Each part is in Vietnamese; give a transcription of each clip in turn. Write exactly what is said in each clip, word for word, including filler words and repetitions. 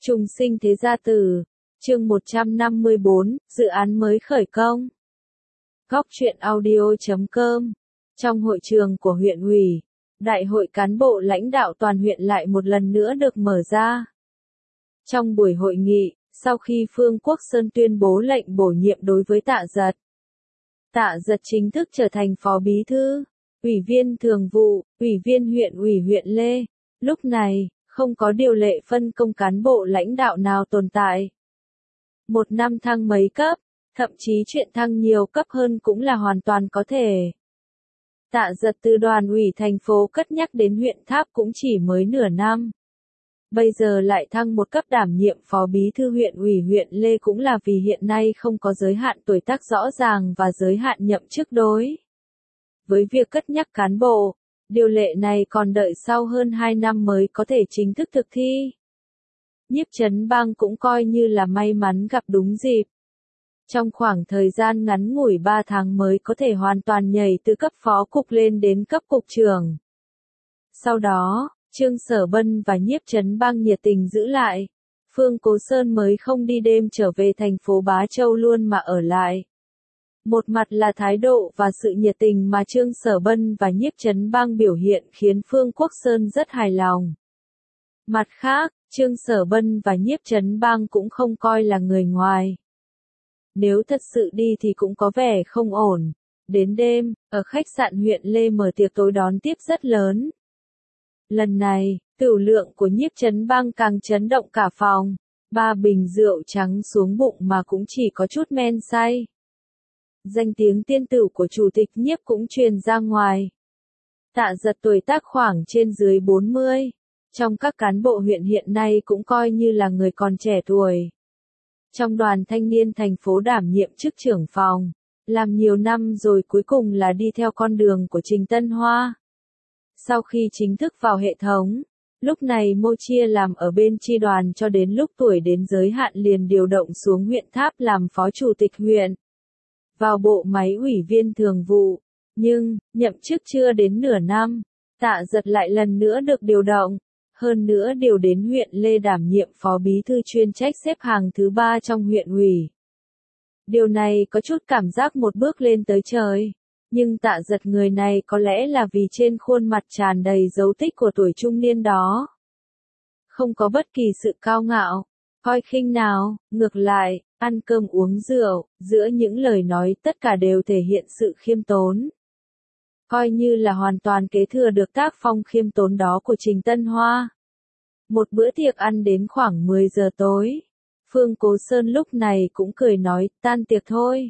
Trùng sinh thế gia tử, chương một trăm năm mươi bốn, dự án mới khởi công. Góc truyện audio chấm com. Trong hội trường của huyện ủy, đại hội cán bộ lãnh đạo toàn huyện lại một lần nữa được mở ra. Trong buổi hội nghị, sau khi Phương Quốc Sơn tuyên bố lệnh bổ nhiệm đối với Tạ Giật, Tạ Giật chính thức trở thành phó bí thư, ủy viên thường vụ, ủy viên huyện ủy huyện Lê. Lúc này, không có điều lệ phân công cán bộ lãnh đạo nào tồn tại. Một năm thăng mấy cấp, thậm chí chuyện thăng nhiều cấp hơn cũng là hoàn toàn có thể. Tạ Giật từ đoàn ủy thành phố cất nhắc đến huyện Tháp cũng chỉ mới nửa năm. Bây giờ lại thăng một cấp đảm nhiệm phó bí thư huyện ủy huyện Lê cũng là vì hiện nay không có giới hạn tuổi tác rõ ràng và giới hạn nhậm chức đối. Với việc cất nhắc cán bộ, điều lệ này còn đợi sau hơn hai năm mới có thể chính thức thực thi. Nhiếp Chấn Bang cũng coi như là may mắn gặp đúng dịp. Trong khoảng thời gian ngắn ngủi ba tháng mới có thể hoàn toàn nhảy từ cấp phó cục lên đến cấp cục trưởng. Sau đó, Trương Sở Bân và Nhiếp Chấn Bang nhiệt tình giữ lại. Phương Cố Sơn mới không đi đêm trở về thành phố Bá Châu luôn mà ở lại. Một mặt là thái độ và sự nhiệt tình mà Trương Sở Bân và Nhiếp Chấn Bang biểu hiện khiến Phương Quốc Sơn rất hài lòng. Mặt khác, Trương Sở Bân và Nhiếp Chấn Bang cũng không coi là người ngoài. Nếu thật sự đi thì cũng có vẻ không ổn. Đến đêm, ở khách sạn huyện Lê mở tiệc tối đón tiếp rất lớn. Lần này, tửu lượng của Nhiếp Chấn Bang càng chấn động cả phòng. Ba bình rượu trắng xuống bụng mà cũng chỉ có chút men say. Danh tiếng tiên tử của chủ tịch Nhiếp cũng truyền ra ngoài. Tạ Giật tuổi tác khoảng trên dưới bốn mươi. Trong các cán bộ huyện hiện nay cũng coi như là người còn trẻ tuổi. Trong đoàn thanh niên thành phố đảm nhiệm chức trưởng phòng, làm nhiều năm rồi cuối cùng là đi theo con đường của Trình Tân Hoa. Sau khi chính thức vào hệ thống, lúc này Mô Chia làm ở bên chi đoàn cho đến lúc tuổi đến giới hạn liền điều động xuống huyện Tháp làm phó chủ tịch huyện. Vào bộ máy ủy viên thường vụ, nhưng, nhậm chức chưa đến nửa năm, Tạ Giật lại lần nữa được điều động, hơn nữa điều đến huyện Lê đảm nhiệm phó bí thư chuyên trách xếp hàng thứ ba trong huyện ủy. Điều này có chút cảm giác một bước lên tới trời, nhưng Tạ Giật người này có lẽ là vì trên khuôn mặt tràn đầy dấu tích của tuổi trung niên đó. Không có bất kỳ sự cao ngạo, coi khinh nào, ngược lại, ăn cơm uống rượu, giữa những lời nói tất cả đều thể hiện sự khiêm tốn. Coi như là hoàn toàn kế thừa được tác phong khiêm tốn đó của Trình Tân Hoa. Một bữa tiệc ăn đến khoảng mười giờ tối. Phương Cố Sơn lúc này cũng cười nói, tan tiệc thôi.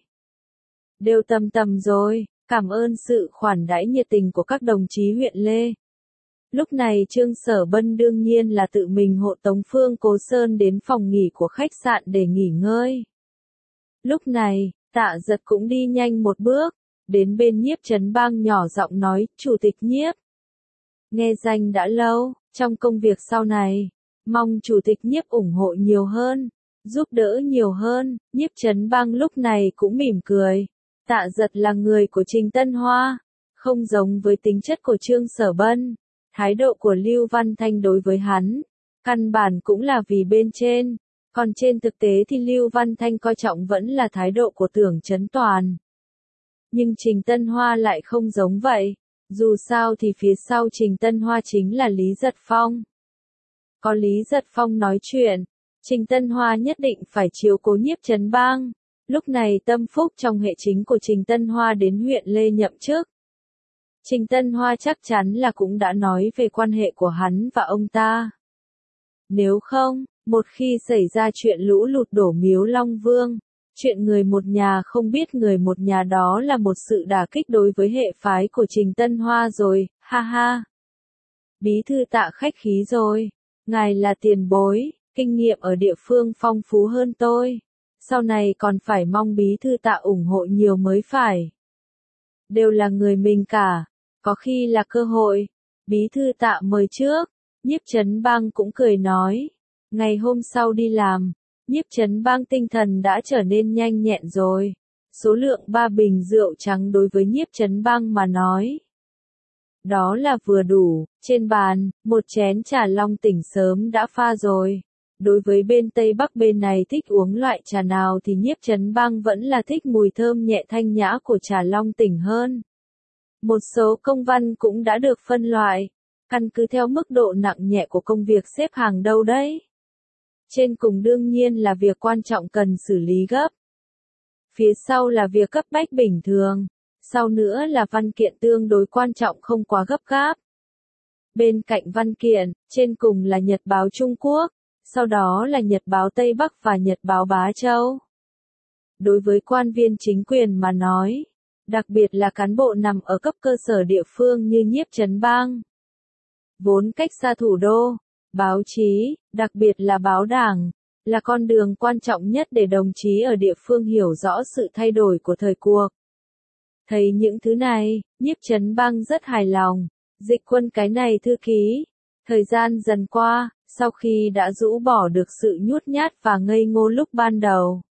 Đều tầm tầm rồi, cảm ơn sự khoản đãi nhiệt tình của các đồng chí huyện Lê. Lúc này Trương Sở Bân đương nhiên là tự mình hộ tống Phương Cố Sơn đến phòng nghỉ của khách sạn để nghỉ ngơi. Lúc này, Tạ Giật cũng đi nhanh một bước, đến bên Nhiếp Chấn Bang nhỏ giọng nói, Chủ tịch Nhiếp. Nghe danh đã lâu, trong công việc sau này, mong Chủ tịch Nhiếp ủng hộ nhiều hơn, giúp đỡ nhiều hơn. Nhiếp Chấn Bang lúc này cũng mỉm cười. Tạ Giật là người của Trình Tân Hoa, không giống với tính chất của Trương Sở Bân. Thái độ của Lưu Văn Thanh đối với hắn, căn bản cũng là vì bên trên, còn trên thực tế thì Lưu Văn Thanh coi trọng vẫn là thái độ của Tưởng Chấn Toàn. Nhưng Trình Tân Hoa lại không giống vậy, dù sao thì phía sau Trình Tân Hoa chính là Lý Giật Phong. Có Lý Giật Phong nói chuyện, Trình Tân Hoa nhất định phải chiếu cố Nhiếp Chấn Bang. Lúc này tâm phúc trong hệ chính của Trình Tân Hoa đến huyện Lê nhậm chức. Trình Tân Hoa chắc chắn là cũng đã nói về quan hệ của hắn và ông ta. Nếu không, một khi xảy ra chuyện lũ lụt đổ miếu Long Vương, chuyện người một nhà không biết người một nhà đó là một sự đả kích đối với hệ phái của Trình Tân Hoa rồi, ha ha. Bí thư Tạ khách khí rồi, ngài là tiền bối, kinh nghiệm ở địa phương phong phú hơn tôi, sau này còn phải mong bí thư Tạ ủng hộ nhiều mới phải. Đều là người mình cả, có khi là cơ hội, bí thư Tạ mời trước. Nhiếp Chấn Bang cũng cười nói, ngày hôm sau đi làm, Nhiếp Chấn Bang tinh thần đã trở nên nhanh nhẹn rồi. Số lượng ba bình rượu trắng đối với Nhiếp Chấn Bang mà nói, đó là vừa đủ. Trên bàn, một chén trà long tỉnh sớm đã pha rồi. Đối với bên Tây Bắc bên này thích uống loại trà nào thì Nhiếp Chấn Bang vẫn là thích mùi thơm nhẹ thanh nhã của trà Long Tỉnh hơn. Một số công văn cũng đã được phân loại, căn cứ theo mức độ nặng nhẹ của công việc xếp hàng đâu đấy. Trên cùng đương nhiên là việc quan trọng cần xử lý gấp. Phía sau là việc cấp bách bình thường, sau nữa là văn kiện tương đối quan trọng không quá gấp gáp. Bên cạnh văn kiện, trên cùng là Nhật báo Trung Quốc, sau đó là Nhật báo Tây Bắc và Nhật báo Bá Châu. Đối với quan viên chính quyền mà nói, đặc biệt là cán bộ nằm ở cấp cơ sở địa phương như Nhiếp Chấn Bang, vốn cách xa thủ đô, báo chí, đặc biệt là báo đảng, là con đường quan trọng nhất để đồng chí ở địa phương hiểu rõ sự thay đổi của thời cuộc. Thấy những thứ này, Nhiếp Chấn Bang rất hài lòng. Dịch Quân cái này thư ký. Thời gian dần qua, sau khi đã rũ bỏ được sự nhút nhát và ngây ngô lúc ban đầu,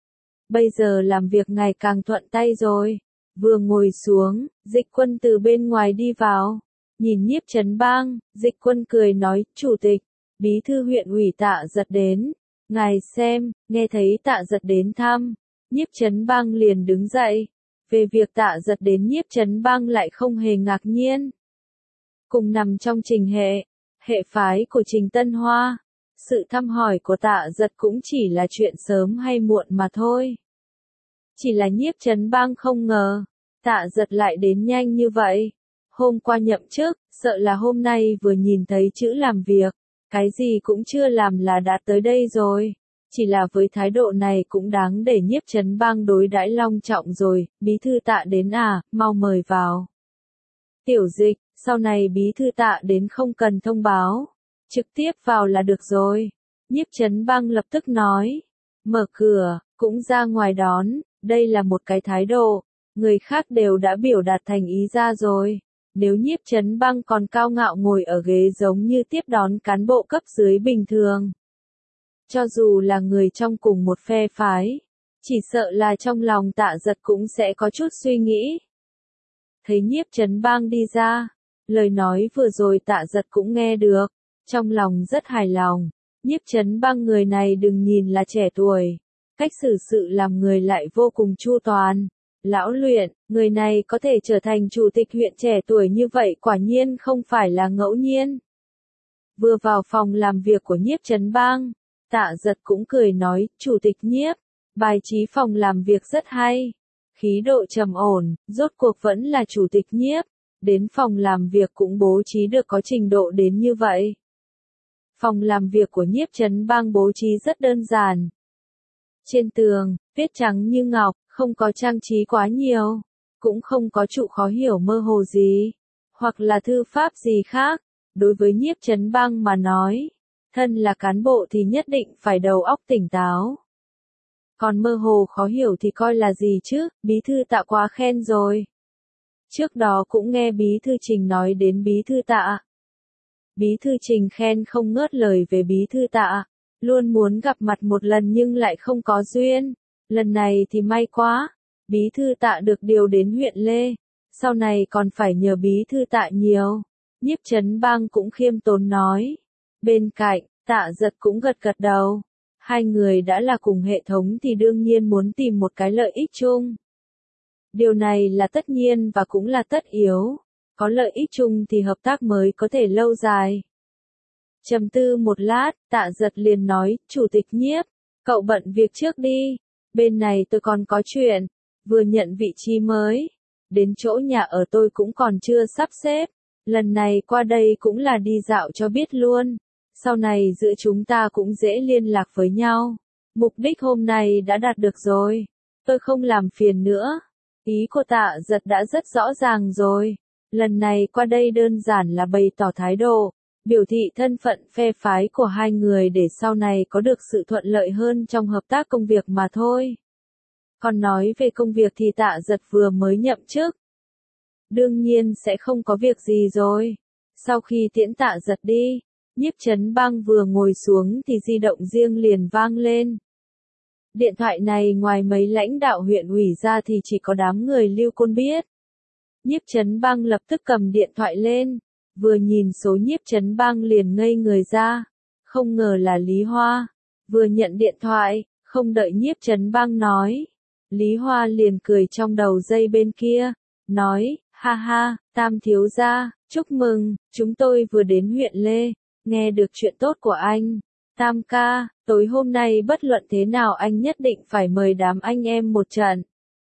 bây giờ làm việc ngày càng thuận tay rồi. Vừa ngồi xuống, Dịch Quân từ bên ngoài đi vào. Nhìn Nhiếp Chấn Bang, Dịch Quân cười nói, Chủ tịch, Bí thư huyện ủy Tạ Giật đến. Ngài xem, nghe thấy Tạ Giật đến thăm. Nhiếp Chấn Bang liền đứng dậy. Về việc Tạ Giật đến Nhiếp Chấn Bang lại không hề ngạc nhiên. Cùng nằm trong trình hệ, hệ phái của Trình Tân Hoa. Sự thăm hỏi của Tạ Giật cũng chỉ là chuyện sớm hay muộn mà thôi. Chỉ là Nhiếp Chấn Bang không ngờ, Tạ Giật lại đến nhanh như vậy. Hôm qua nhậm chức, sợ là hôm nay vừa nhìn thấy chữ làm việc, cái gì cũng chưa làm là đã tới đây rồi. Chỉ là với thái độ này cũng đáng để Nhiếp Chấn Bang đối đãi long trọng rồi. Bí thư Tạ đến à, mau mời vào. Tiểu Dịch, sau này Bí thư Tạ đến không cần thông báo, trực tiếp vào là được rồi. Nhiếp Chấn Bang lập tức nói, mở cửa, cũng ra ngoài đón, đây là một cái thái độ, người khác đều đã biểu đạt thành ý ra rồi. Nếu Nhiếp Chấn Bang còn cao ngạo ngồi ở ghế giống như tiếp đón cán bộ cấp dưới bình thường, cho dù là người trong cùng một phe phái, chỉ sợ là trong lòng Tạ Giật cũng sẽ có chút suy nghĩ. Thấy Nhiếp Chấn Bang đi ra, lời nói vừa rồi Tạ Giật cũng nghe được, trong lòng rất hài lòng. Nhiếp Chấn Bang người này đừng nhìn là trẻ tuổi, cách xử sự làm người lại vô cùng chu toàn, lão luyện. Người này có thể trở thành chủ tịch huyện trẻ tuổi như vậy quả nhiên không phải là ngẫu nhiên. Vừa vào phòng làm việc của Nhiếp Chấn Bang, Tạ Giật cũng cười nói, Chủ tịch Nhiếp, bài trí phòng làm việc rất hay, khí độ trầm ổn, rốt cuộc vẫn là Chủ tịch Nhiếp, đến phòng làm việc cũng bố trí được có trình độ đến như vậy. Phòng làm việc của Nhiếp Chấn Bang bố trí rất đơn giản. Trên tường, viết trắng như ngọc, không có trang trí quá nhiều, cũng không có trụ khó hiểu mơ hồ gì, hoặc là thư pháp gì khác. Đối với Nhiếp Chấn Bang mà nói, thân là cán bộ thì nhất định phải đầu óc tỉnh táo. Còn mơ hồ khó hiểu thì coi là gì chứ, Bí thư Tạ quá khen rồi. Trước đó cũng nghe Bí thư Trình nói đến Bí thư Tạ. Bí thư Trình khen không ngớt lời về Bí thư Tạ, luôn muốn gặp mặt một lần nhưng lại không có duyên. Lần này thì may quá, Bí thư Tạ được điều đến huyện Lê, sau này còn phải nhờ Bí thư Tạ nhiều. Nhiếp Chấn Bang cũng khiêm tốn nói. Bên cạnh, Tạ Giật cũng gật gật đầu. Hai người đã là cùng hệ thống thì đương nhiên muốn tìm một cái lợi ích chung. Điều này là tất nhiên và cũng là tất yếu. Có lợi ích chung thì hợp tác mới có thể lâu dài. Trầm tư một lát, Tạ Giật liền nói, Chủ tịch Nhiếp, cậu bận việc trước đi. Bên này tôi còn có chuyện, vừa nhận vị trí mới. Đến chỗ nhà ở tôi cũng còn chưa sắp xếp. Lần này qua đây cũng là đi dạo cho biết luôn. Sau này giữa chúng ta cũng dễ liên lạc với nhau. Mục đích hôm nay đã đạt được rồi. Tôi không làm phiền nữa. Ý của Tạ Giật đã rất rõ ràng rồi. Lần này qua đây đơn giản là bày tỏ thái độ, biểu thị thân phận phe phái của hai người để sau này có được sự thuận lợi hơn trong hợp tác công việc mà thôi. Còn nói về công việc thì Tạ Giật vừa mới nhậm chức, đương nhiên sẽ không có việc gì rồi. Sau khi tiễn Tạ Giật đi, Nhiếp Chấn Bang vừa ngồi xuống thì di động riêng liền vang lên. Điện thoại này ngoài mấy lãnh đạo huyện ủy ra thì chỉ có đám người Lưu Côn biết. Nhiếp Chấn Bang lập tức cầm điện thoại lên, vừa nhìn số Nhiếp Chấn Bang liền ngây người ra. Không ngờ là Lý Hoa. Vừa nhận điện thoại, không đợi Nhiếp Chấn Bang nói. Lý Hoa liền cười trong đầu dây bên kia, nói, ha ha, Tam thiếu gia, chúc mừng, chúng tôi vừa đến huyện Lê, nghe được chuyện tốt của anh. Tam ca, tối hôm nay bất luận thế nào anh nhất định phải mời đám anh em một trận.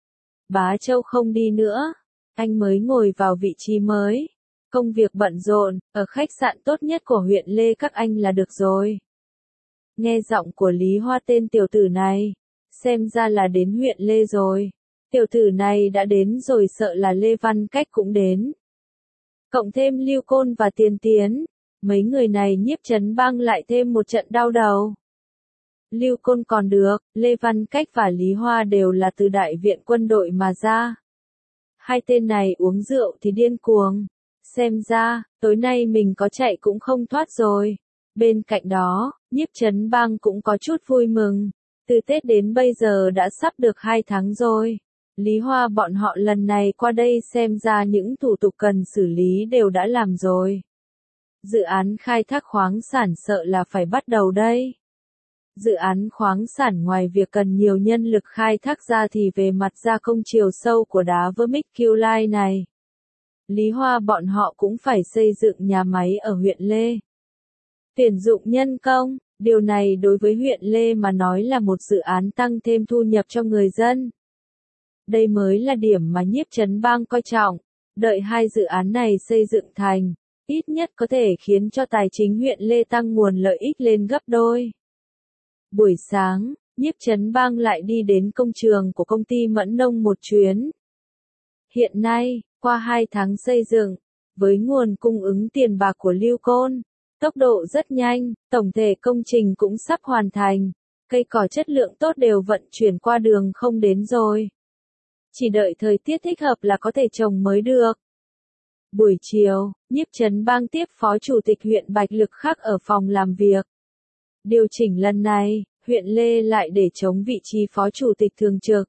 Bá Châu không đi nữa, anh mới ngồi vào vị trí mới. Công việc bận rộn, ở khách sạn tốt nhất của huyện Lê các anh là được rồi. Nghe giọng của Lý Hoa tên tiểu tử này, xem ra là đến huyện Lê rồi. Tiểu tử này đã đến rồi, sợ là Lê Văn Cách cũng đến. Cộng thêm Lưu Côn và Tiền Tiến, mấy người này Nhiếp Chấn Bang lại thêm một trận đau đầu. Lưu Côn còn được, Lê Văn Cách và Lý Hoa đều là từ đại viện quân đội mà ra. Hai tên này uống rượu thì điên cuồng. Xem ra, tối nay mình có chạy cũng không thoát rồi. Bên cạnh đó, Nhiếp Chấn Bang cũng có chút vui mừng. Từ Tết đến bây giờ đã sắp được hai tháng rồi. Lý Hoa bọn họ lần này qua đây xem ra những thủ tục cần xử lý đều đã làm rồi. Dự án khai thác khoáng sản sợ là phải bắt đầu đây. Dự án khoáng sản ngoài việc cần nhiều nhân lực khai thác ra thì về mặt gia công chiều sâu của đá vermiculite này, Lý Hoa bọn họ cũng phải xây dựng nhà máy ở huyện Lê. Tuyển dụng nhân công, điều này đối với huyện Lê mà nói là một dự án tăng thêm thu nhập cho người dân. Đây mới là điểm mà Nhiếp Chấn Bang coi trọng, đợi hai dự án này xây dựng thành, ít nhất có thể khiến cho tài chính huyện Lê tăng nguồn lợi ích lên gấp đôi. Buổi sáng, Nhiếp Chấn Bang lại đi đến công trường của công ty Mẫn Nông một chuyến. Hiện nay, qua hai tháng xây dựng, với nguồn cung ứng tiền bạc của Lưu Côn, tốc độ rất nhanh, tổng thể công trình cũng sắp hoàn thành, cây cỏ chất lượng tốt đều vận chuyển qua đường không đến rồi. Chỉ đợi thời tiết thích hợp là có thể trồng mới được. Buổi chiều, Nhiếp Chấn Bang tiếp Phó Chủ tịch huyện Bạch Lực Khắc ở phòng làm việc. Điều chỉnh lần này, huyện Lê lại để trống vị trí Phó Chủ tịch thường trực.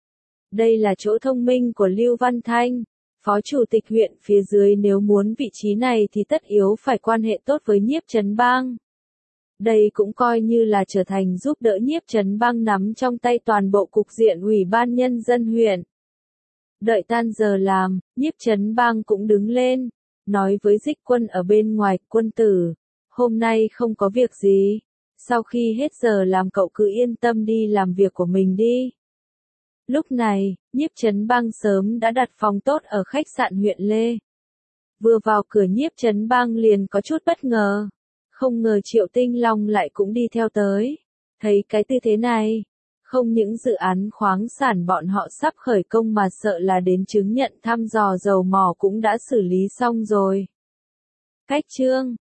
Đây là chỗ thông minh của Lưu Văn Thanh, Phó Chủ tịch huyện phía dưới nếu muốn vị trí này thì tất yếu phải quan hệ tốt với Nhiếp Chấn Bang. Đây cũng coi như là trở thành giúp đỡ Nhiếp Chấn Bang nắm trong tay toàn bộ cục diện Ủy ban Nhân dân huyện. Đợi tan giờ làm, Nhiếp Chấn Bang cũng đứng lên, nói với Dịch Quân ở bên ngoài, quân tử, hôm nay không có việc gì, sau khi hết giờ làm cậu cứ yên tâm đi làm việc của mình đi. Lúc này, Nhiếp Chấn Bang sớm đã đặt phòng tốt ở khách sạn huyện Lê. Vừa vào cửa Nhiếp Chấn Bang liền có chút bất ngờ. Không ngờ Triệu Tinh Long lại cũng đi theo tới. Thấy cái tư thế này, không những dự án khoáng sản bọn họ sắp khởi công mà sợ là đến chứng nhận thăm dò dầu mỏ cũng đã xử lý xong rồi. Cách chương